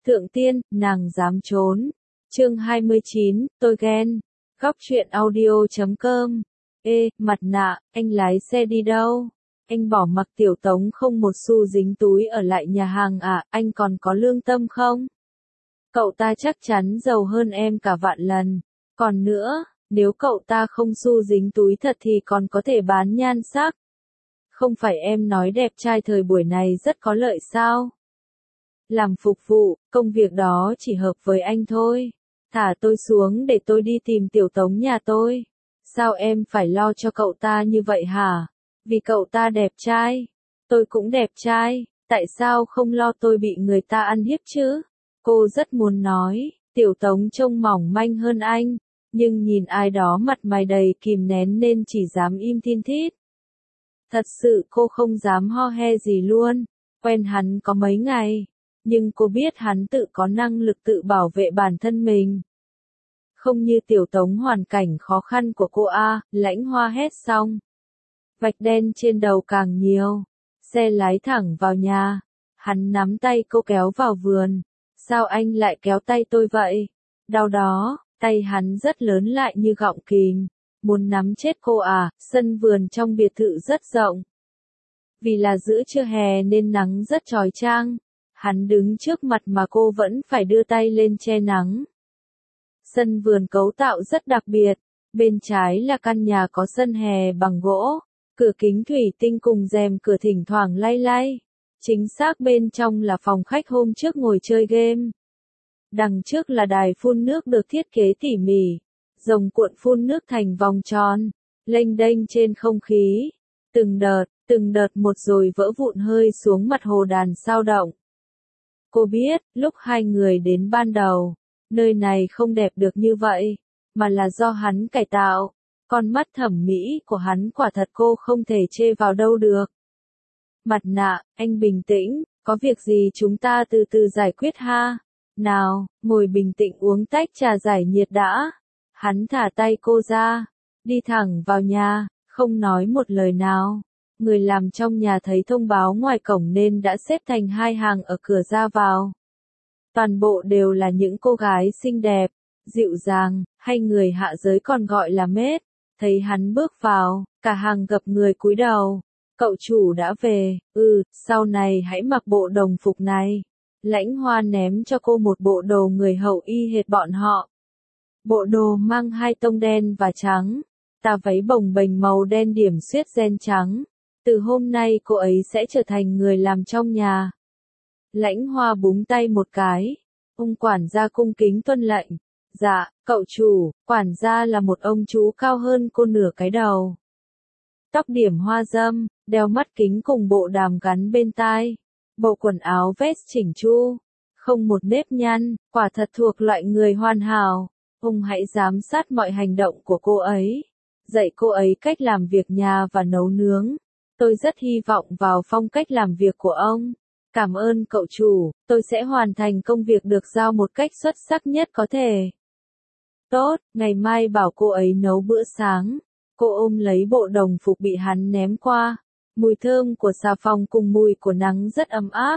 Thượng tiên, nàng dám trốn. Chương 29, tôi ghen. Góc truyện audio.com. Ê, mặt nạ, anh lái xe đi đâu? Anh bỏ mặc Tiểu Tống không một xu dính túi ở lại nhà hàng à, anh còn có lương tâm không? Cậu ta chắc chắn giàu hơn em cả vạn lần. Còn nữa, nếu cậu ta không xu dính túi thật thì còn có thể bán nhan sắc. Không phải em nói đẹp trai thời buổi này rất có lợi sao? Làm phục vụ, công việc đó chỉ hợp với anh thôi. Thả tôi xuống để tôi đi tìm Tiểu Tống nhà tôi. Sao em phải lo cho cậu ta như vậy hả? Vì cậu ta đẹp trai. Tôi cũng đẹp trai, tại sao không lo tôi bị người ta ăn hiếp chứ? Cô rất muốn nói, Tiểu Tống trông mỏng manh hơn anh, nhưng nhìn ai đó mặt mày đầy kìm nén nên chỉ dám im thin thít. Thật sự cô không dám ho he gì luôn, quen hắn có mấy ngày, nhưng cô biết hắn tự có năng lực tự bảo vệ bản thân mình. Không như Tiểu Tống hoàn cảnh khó khăn của cô a, Lãnh Hoa hét xong. Vạch đen trên đầu càng nhiều, xe lái thẳng vào nhà, hắn nắm tay cô kéo vào vườn. Sao anh lại kéo tay tôi vậy? Đau đó, tay hắn rất lớn lại như gọng kìm, muốn nắm chết cô à, sân vườn trong biệt thự rất rộng. Vì là giữa trưa hè nên nắng rất chói chang, hắn đứng trước mặt mà cô vẫn phải đưa tay lên che nắng. Sân vườn cấu tạo rất đặc biệt, bên trái là căn nhà có sân hè bằng gỗ, cửa kính thủy tinh cùng rèm cửa thỉnh thoảng lay lay. Chính xác bên trong là phòng khách hôm trước ngồi chơi game. Đằng trước là đài phun nước được thiết kế tỉ mỉ, rồng cuộn phun nước thành vòng tròn, lênh đênh trên không khí. Từng đợt một rồi vỡ vụn hơi xuống mặt hồ đàn sao động. Cô biết, lúc hai người đến ban đầu, nơi này không đẹp được như vậy, mà là do hắn cải tạo. Con mắt thẩm mỹ của hắn quả thật cô không thể chê vào đâu được. Mặt nạ, anh bình tĩnh, có việc gì chúng ta từ từ giải quyết ha. Nào, ngồi bình tĩnh uống tách trà giải nhiệt đã. Hắn thả tay cô ra, đi thẳng vào nhà, không nói một lời nào. Người làm trong nhà thấy thông báo ngoài cổng nên đã xếp thành hai hàng ở cửa ra vào. Toàn bộ đều là những cô gái xinh đẹp, dịu dàng, hay người hạ giới còn gọi là maid. Thấy hắn bước vào, cả hàng gập người cúi đầu. Cậu chủ đã về, sau này hãy mặc bộ đồng phục này. Lãnh Hoa ném cho cô một bộ đồ người hậu y hệt bọn họ. Bộ đồ mang hai tông đen và trắng, tà váy bồng bềnh màu đen điểm xuyết ren trắng. Từ hôm nay cô ấy sẽ trở thành người làm trong nhà. Lãnh Hoa búng tay một cái. Ông quản gia cung kính tuân lệnh. Dạ, cậu chủ, quản gia là một ông chú cao hơn cô nửa cái đầu. Tóc điểm hoa râm, đeo mắt kính cùng bộ đàm gắn bên tai. Bộ quần áo vest chỉnh chu, không một nếp nhăn, quả thật thuộc loại người hoàn hảo. Ông hãy giám sát mọi hành động của cô ấy, dạy cô ấy cách làm việc nhà và nấu nướng. Tôi rất hy vọng vào phong cách làm việc của ông. Cảm ơn cậu chủ, tôi sẽ hoàn thành công việc được giao một cách xuất sắc nhất có thể. Tốt, ngày mai bảo cô ấy nấu bữa sáng. Cô ôm lấy bộ đồng phục bị hắn ném qua. Mùi thơm của xà phòng cùng mùi của nắng rất ấm áp.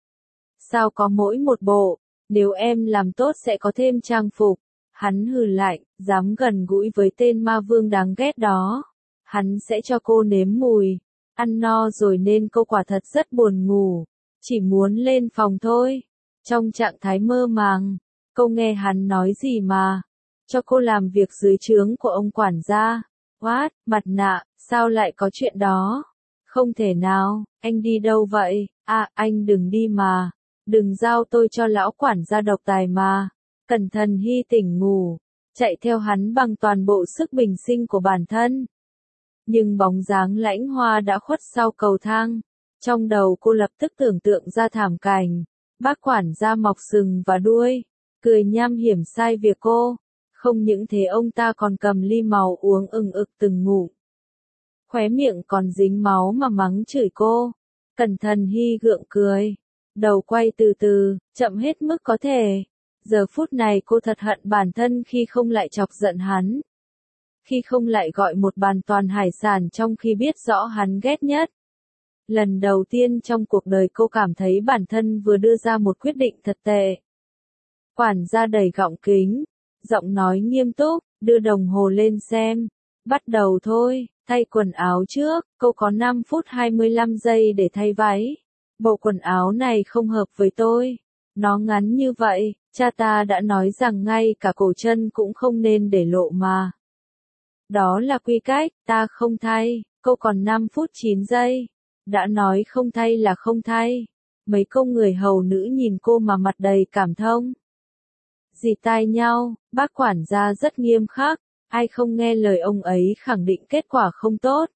Sao có mỗi một bộ, nếu em làm tốt sẽ có thêm trang phục. Hắn hừ lạnh, dám gần gũi với tên ma vương đáng ghét đó. Hắn sẽ cho cô nếm mùi. Ăn no rồi nên cô quả thật rất buồn ngủ. Chỉ muốn lên phòng thôi. Trong trạng thái mơ màng, cô nghe hắn nói gì mà. Cho cô làm việc dưới trướng của ông quản gia. What, mặt nạ, sao lại có chuyện đó? Không thể nào, anh đi đâu vậy? À, anh đừng đi mà. Đừng giao tôi cho lão quản gia độc tài mà. Cẩn thận Hy tỉnh ngủ, chạy theo hắn bằng toàn bộ sức bình sinh của bản thân. Nhưng bóng dáng Lãnh Hoa đã khuất sau cầu thang. Trong đầu cô lập tức tưởng tượng ra thảm cảnh. Bác quản gia mọc sừng và đuôi, cười nham hiểm sai việc cô. Không những thế ông ta còn cầm ly màu uống ừng ực từng ngụm. Khóe miệng còn dính máu mà mắng chửi cô. Cẩn thận Hy gượng cười. Đầu quay từ từ, chậm hết mức có thể. Giờ phút này cô thật hận bản thân khi không lại chọc giận hắn. Khi không lại gọi một bàn toàn hải sản trong khi biết rõ hắn ghét nhất. Lần đầu tiên trong cuộc đời cô cảm thấy bản thân vừa đưa ra một quyết định thật tệ. Quản gia đẩy gọng kính, giọng nói nghiêm túc, đưa đồng hồ lên xem. Bắt đầu thôi, thay quần áo trước, cô có 5 phút 25 giây để thay váy. Bộ quần áo này không hợp với tôi. Nó ngắn như vậy, cha ta đã nói rằng ngay cả cổ chân cũng không nên để lộ mà. Đó là quy cách, ta không thay, cô còn 5 phút 9 giây. Đã nói không thay là không thay. Mấy công người hầu nữ nhìn cô mà mặt đầy cảm thông. Dì tai nhau, bác quản gia rất nghiêm khắc, ai không nghe lời ông ấy khẳng định kết quả không tốt.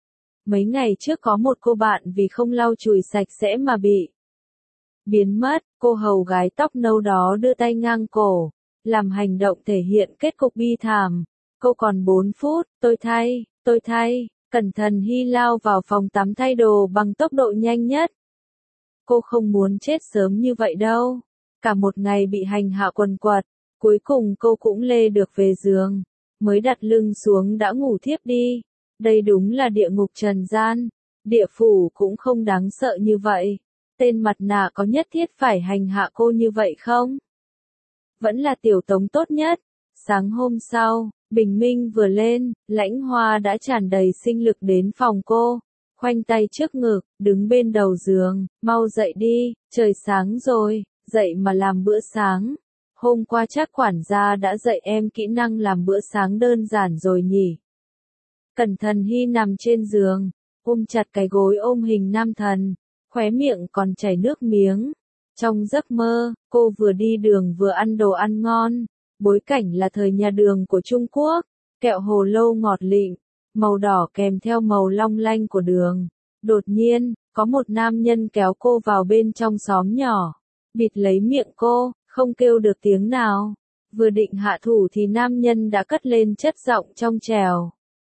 Mấy ngày trước có một cô bạn vì không lau chùi sạch sẽ mà bị biến mất, cô hầu gái tóc nâu đó đưa tay ngang cổ, làm hành động thể hiện kết cục bi thảm. Cô còn 4 phút, tôi thay, Cẩn Thận Hy lao vào phòng tắm thay đồ bằng tốc độ nhanh nhất. Cô không muốn chết sớm như vậy đâu. Cả một ngày bị hành hạ quần quật, cuối cùng cô cũng lê được về giường, mới đặt lưng xuống đã ngủ thiếp đi. Đây đúng là địa ngục trần gian, địa phủ cũng không đáng sợ như vậy. Tên mặt nạ có nhất thiết phải hành hạ cô như vậy không? Vẫn là Tiểu Tống tốt nhất. Sáng hôm sau, bình minh vừa lên, Lãnh Hoa đã tràn đầy sinh lực đến phòng cô, khoanh tay trước ngực, đứng bên đầu giường, mau dậy đi, trời sáng rồi, dậy mà làm bữa sáng. Hôm qua chắc quản gia đã dạy em kỹ năng làm bữa sáng đơn giản rồi nhỉ. Cẩn Thận Hy nằm trên giường, ôm chặt cái gối ôm hình nam thần, khóe miệng còn chảy nước miếng. Trong giấc mơ, cô vừa đi đường vừa ăn đồ ăn ngon, bối cảnh là thời nhà Đường của Trung Quốc, kẹo hồ lô ngọt lịm, màu đỏ kèm theo màu long lanh của đường. Đột nhiên, có một nam nhân kéo cô vào bên trong xóm nhỏ, bịt lấy miệng cô, không kêu được tiếng nào. Vừa định hạ thủ thì nam nhân đã cất lên chất giọng trong trẻo.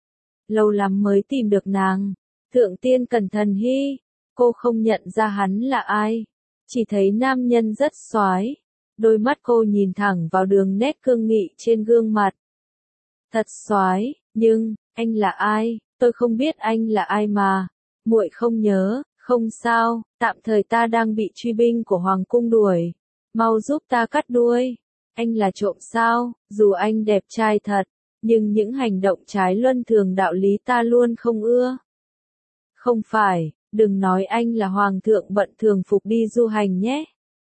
Lâu lắm mới tìm được nàng. Thượng tiên Cẩn Thận Hy. Cô không nhận ra hắn là ai. Chỉ thấy nam nhân rất xoái. Đôi mắt cô nhìn thẳng vào đường nét cương nghị trên gương mặt. Thật xoái, nhưng, anh là ai? Tôi không biết anh là ai mà. Muội không nhớ, không sao, tạm thời ta đang bị truy binh của Hoàng cung đuổi. Mau giúp ta cắt đuôi. Anh là trộm sao? Dù anh đẹp trai thật, nhưng những hành động trái luân thường đạo lý ta luôn không ưa. Không phải, đừng nói anh là hoàng thượng bận thường phục đi du hành nhé.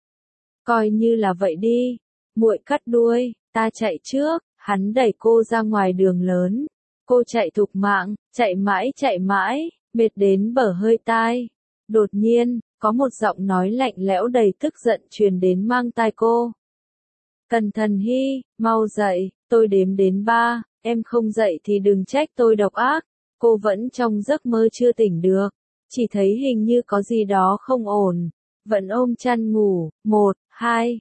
Coi như là vậy đi. Muội cắt đuôi, ta chạy trước. Hắn đẩy cô ra ngoài đường lớn. Cô chạy thục mạng, chạy mãi, mệt đến bở hơi tai. Đột nhiên, có một giọng nói lạnh lẽo đầy tức giận truyền đến mang tai cô. Cẩn Thận Hy, mau dậy, tôi đếm đến 3, em không dậy thì đừng trách tôi độc ác. Cô vẫn trong giấc mơ chưa tỉnh được, chỉ thấy hình như có gì đó không ổn, vẫn ôm chăn ngủ. 1, 2,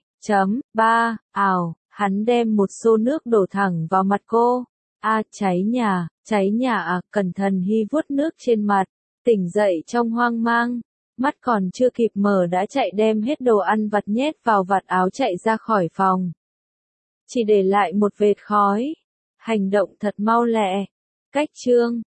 3, ảo, hắn đem một xô nước đổ thẳng vào mặt cô. À, cháy nhà à. Cẩn Thận Hy vuốt nước trên mặt, tỉnh dậy trong hoang mang, mắt còn chưa kịp mở đã chạy đem hết đồ ăn vặt nhét vào vạt áo chạy ra khỏi phòng. Chỉ để lại một vệt khói. Hành động thật mau lẹ. Cách chương